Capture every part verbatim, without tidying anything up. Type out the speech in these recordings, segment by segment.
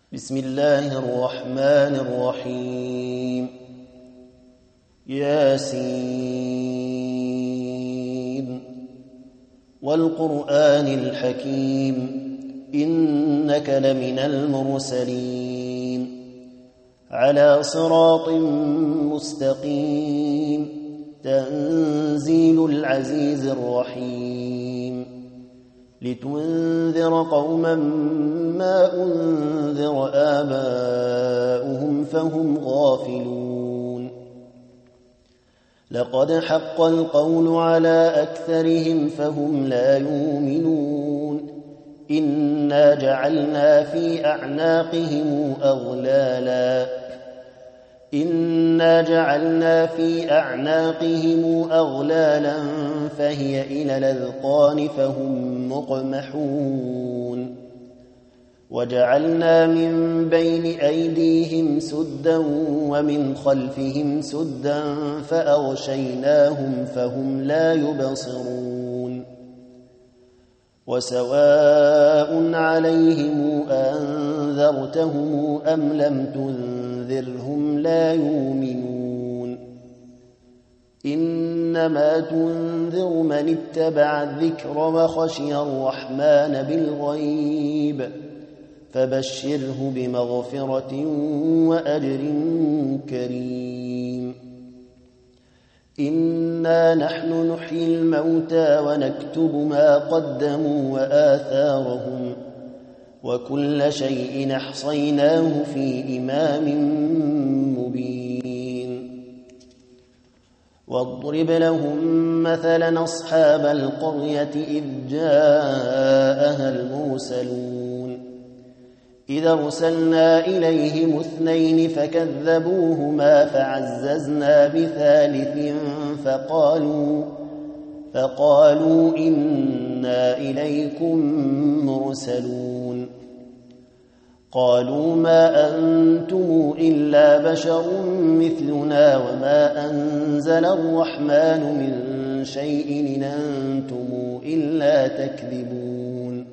بسم الله الرحمن الرحيم. ياسين والقرآن الحكيم إنك لمن المرسلين على صراط مستقيم تنزيل العزيز الرحيم لتنذر قوما ما أنذر آباؤهم فهم غافلون لقد حق القول على أكثرهم فهم لا يؤمنون إنا جعلنا في أعناقهم أغلالا إنا جعلنا في أعناقهم أغلالا فهي إلى الأذقان فهم مقمحون وجعلنا من بين أيديهم سدا ومن خلفهم سدا فأغشيناهم فهم لا يبصرون وسواء عليهم أنذرتهم أم لم تنذرهم لا يؤمنون إنما تنذر من اتبع الذكر وخشي الرحمن بالغيب فبشره بمغفرة وأجر كريم إنا نحن نحيي الموتى ونكتب ما قدموا وآثارهم وكل شيء أحصيناه في إمام مبين واضرب لهم مثلا أصحاب القرية إذ جاءها المرسلون إذا أرسلنا إليهم اثنين فكذبوهما فعززنا بثالث فقالوا فقالوا إنا إليكم مرسلون قالوا ما أنتم إلا بشر مثلنا وما أنزل الرحمن من شيء إن أنتم إلا تكذبون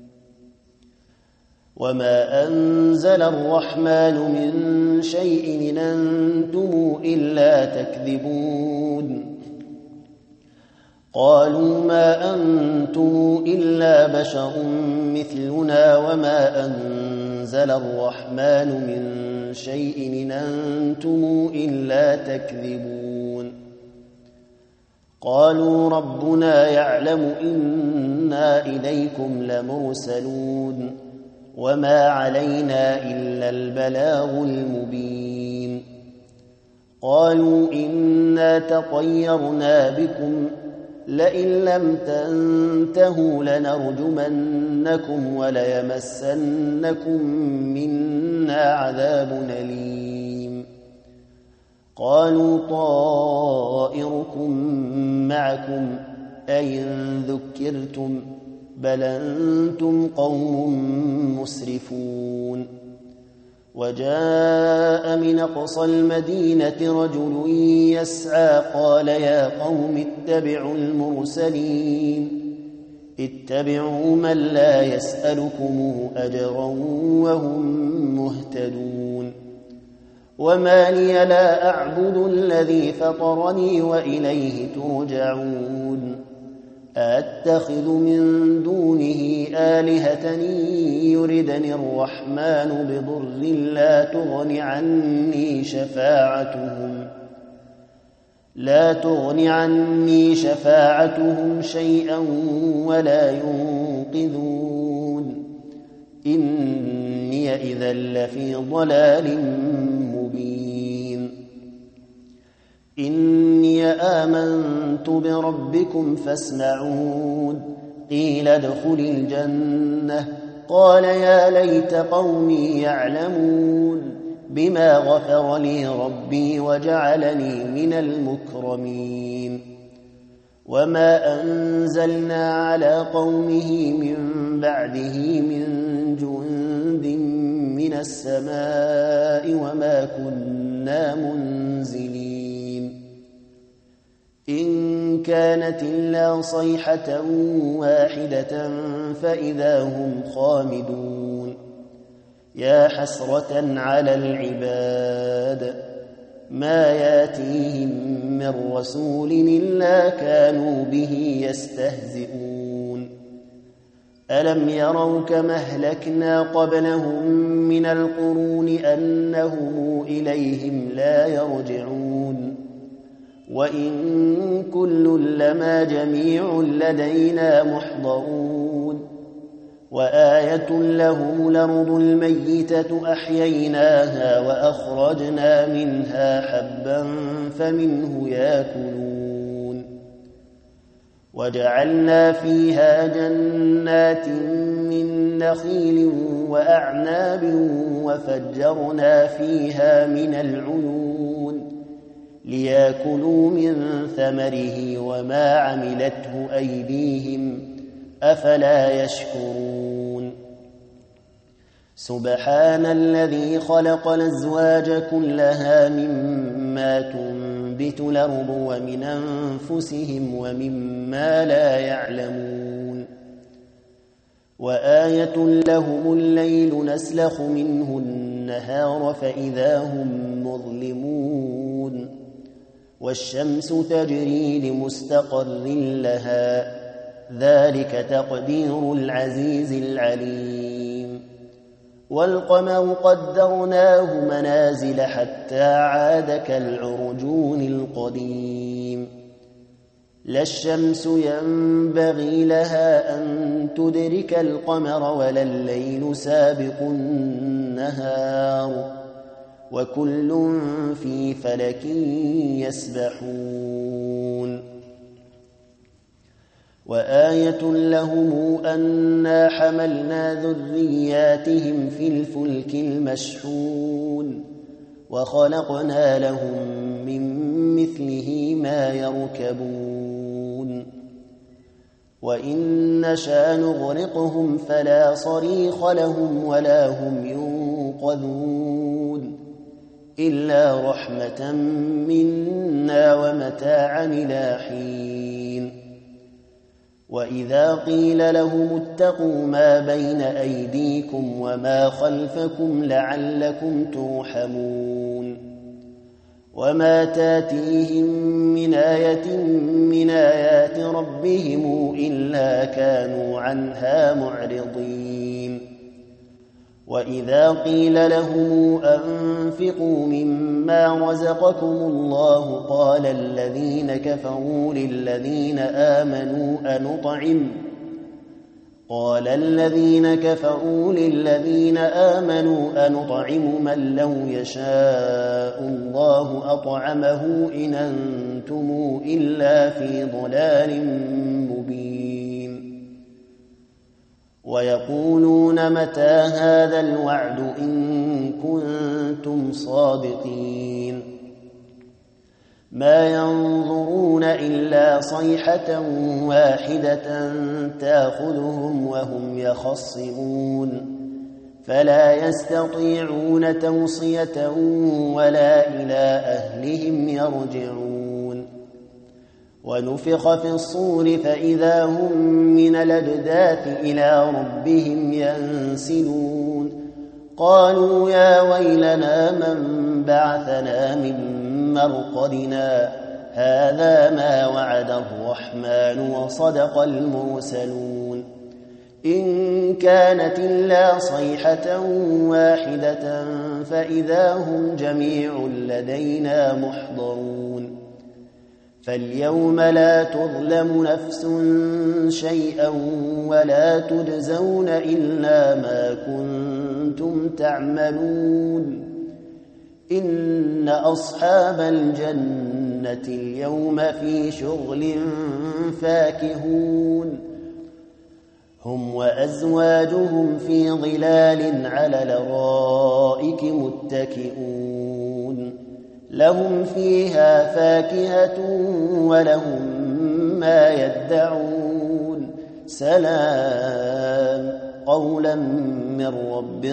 وما أنزل الرحمن من شيء إن أنتم إلا تكذبون قالوا ما أنتم إلا بشر مثلنا وما أنزل الرحمن من شيء إن أنتم إلا تكذبون قالوا ربنا يعلم إنا إليكم لمرسلون وما علينا إلا البلاغ المبين قالوا إنا تطيرنا بكم لئن لم تنتهوا لنرجمنكم وليمسنكم منا عذاب أليم قالوا طائركم معكم أئن ذكرتم بل أنتم قوم مسرفون وجاء من أقصى المدينة رجل يسعى قال يا قوم اتبعوا المرسلين اتبعوا من لا يسألكم أجرا وهم مهتدون وما لي لا أعبد الذي فطرني وإليه ترجعون أتخذ من دونه آلهة يردني الرحمن بضر لا تغن عني شفاعتهم لا تغن عني شفاعتهم شيئا ولا ينقذون إني إذا لفي ضلال مبين إني آمنت بربكم فاسمعون قيل ادخل الجنة قال يا ليت قومي يعلمون بما غفر لي ربي وجعلني من المكرمين وما أنزلنا على قومه من بعده من جند من السماء وما كنا منزلين إن كانت إلا صيحة واحدة فإذا هم خامدون يا حسرة على العباد ما ياتيهم من رسول إلا كانوا به يستهزئون ألم يروا كما أهلكنا قبلهم من القرون أنهم إليهم لا يرجعون وإن كل لما جميع لدينا محضرون وآية لهم الأرض الميتة أحييناها وأخرجنا منها حبا فمنه يأكلون وجعلنا فيها جنات من نخيل وأعناب وفجرنا فيها من العيون ليأكلوا من ثمره وما عملته أيديهم أفلا يشكرون سبحان الذي خلق الأزواج كلها مما تنبت الأرض ومن أنفسهم ومما لا يعلمون وآية لهم الليل نسلخ منه النهار فإذا هم مظلمون والشمس تجري لمستقر لها ذلك تقدير العزيز العليم والقمر قدرناه منازل حتى عاد كالعرجون القديم لا الشمس ينبغي لها أن تدرك القمر ولا الليل سابق النهار وكل في فلك يسبحون وآية لهم أنا حملنا ذرياتهم في الفلك المشحون وخلقنا لهم من مثله ما يركبون وإن نشأ نغرقهم فلا صريخ لهم ولا هم ينقذون إلا رحمة منا ومتاعا إلى حين وإذا قيل لهم اتقوا ما بين أيديكم وما خلفكم لعلكم ترحمون وما تاتيهم من آية من آيات ربهم إلا كانوا عنها معرضين وإذا قيل لهم أنفقوا مما رزقكم الله قال الذين كفروا للذين آمنوا أنطعم قال الذين كفروا للذين آمنوا أنطعم من لو يشاء الله أطعمه إن أنتم إلا في ضلال مبين ويقولون متى هذا الوعد إن كنتم صادقين ما ينظرون إلا صيحة واحدة تأخذهم وهم يخصمون فلا يستطيعون توصية ولا إلى أهلهم يرجعون ونفخ في الصور فإذا هم من الأجداث إلى ربهم ينسلون قالوا يا ويلنا من بعثنا من مرقدنا هذا ما وعد الرحمن وصدق المرسلون إن كانت إلا صيحة واحدة فإذا هم جميع لدينا محضرون فاليوم لا تظلم نفس شيئا ولا تجزون إلا ما كنتم تعملون إن أصحاب الجنة اليوم في شغل فاكهون هم وأزواجهم في ظلال على الأرائك متكئون لهم فيها فاكهة ولهم ما يدعون سلام قولا من رب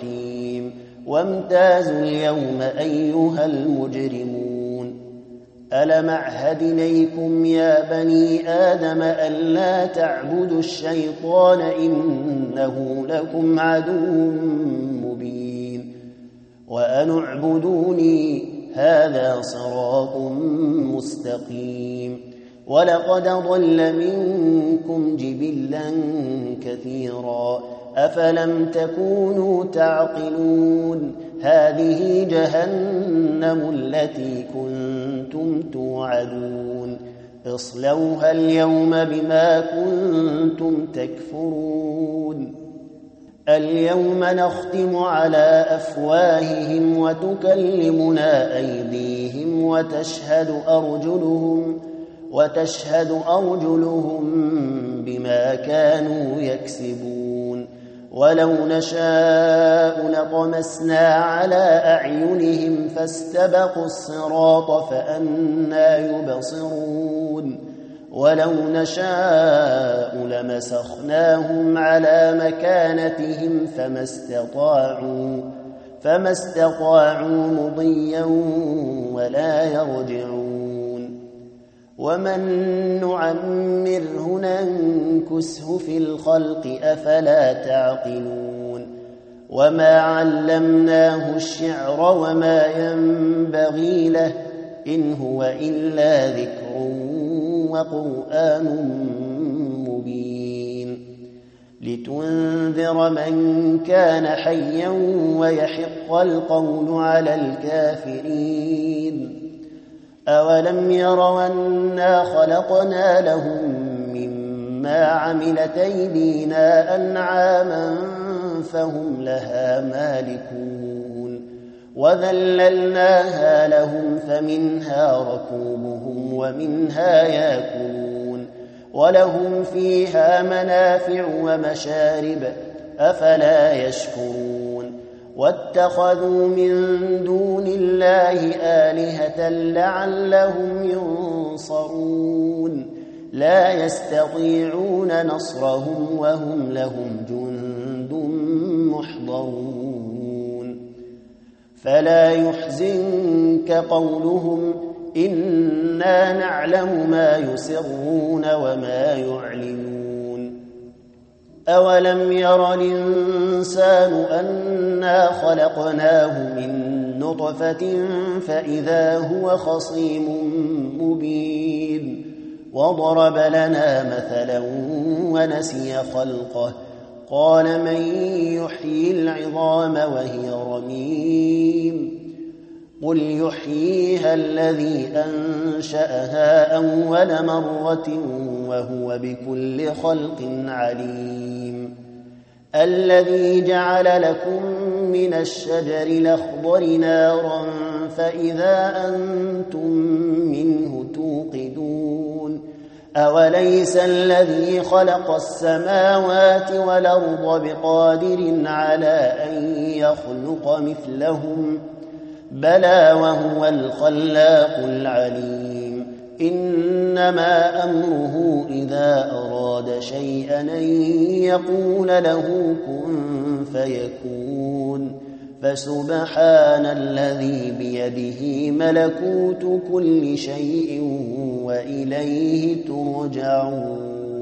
رحيم وامتازوا اليوم أيها المجرمون ألم أعهد إليكم يا بني آدم ألا تعبدوا الشيطان إنه لكم عدو مبين وأن اعبدوني هذا صراط مستقيم ولقد ضل منكم جبلا كثيرا أفلم تكونوا تعقلون هذه جهنم التي كنتم توعدون اصلوها اليوم بما كنتم تكفرون اليوم نختم على أفواههم وتكلمنا أيديهم وتشهد أرجلهم وتشهد أرجلهم بما كانوا يكسبون ولو نشاء لطمسنا على أعينهم فاستبقوا الصراط فأنى يبصرون ولو نشاء لمسخناهم على مكانتهم فما استطاعوا فما استطاعوا مضيا ولا يرجعون ومن نعمره ننكسه في الخلق أفلا تعقلون وما علمناه الشعر وما ينبغي له إن هو إلا ذكر وقرآن مبين لتنذر من كان حيا ويحق القول على الكافرين أولم يروا أنا خلقنا لهم مما عملت أيدينا أنعاما فهم لها مالكون وذللناها لهم فمنها ركوبهم ومنها يأكلون ولهم فيها منافع ومشارب أفلا يشكرون واتخذوا من دون الله آلهة لعلهم ينصرون لا يستطيعون نصرهم وهم لهم جند محضرون فلا يحزنك قولهم إنا نعلم ما يسرون وما يعلنون أولم ير الإنسان أنا خلقناه من نطفة فإذا هو خصيم مبين وضرب لنا مثلا ونسي خلقه قال من يحيي العظام وهي رميم قل يحييها الذي أنشأها أول مرة وهو بكل خلق عليم الذي جعل لكم من الشجر الأخضر نارا فإذا أنتم منه توقدون أوليس الذي خلق السماوات والأرض بقادر على أن يخلق مثلهم بلى وهو الخلاق العليم إنما أمره إذا أراد شيئا أن يقول له كن فيكون فسبحان الذي بيده ملكوت كل شيء وإليه ترجعون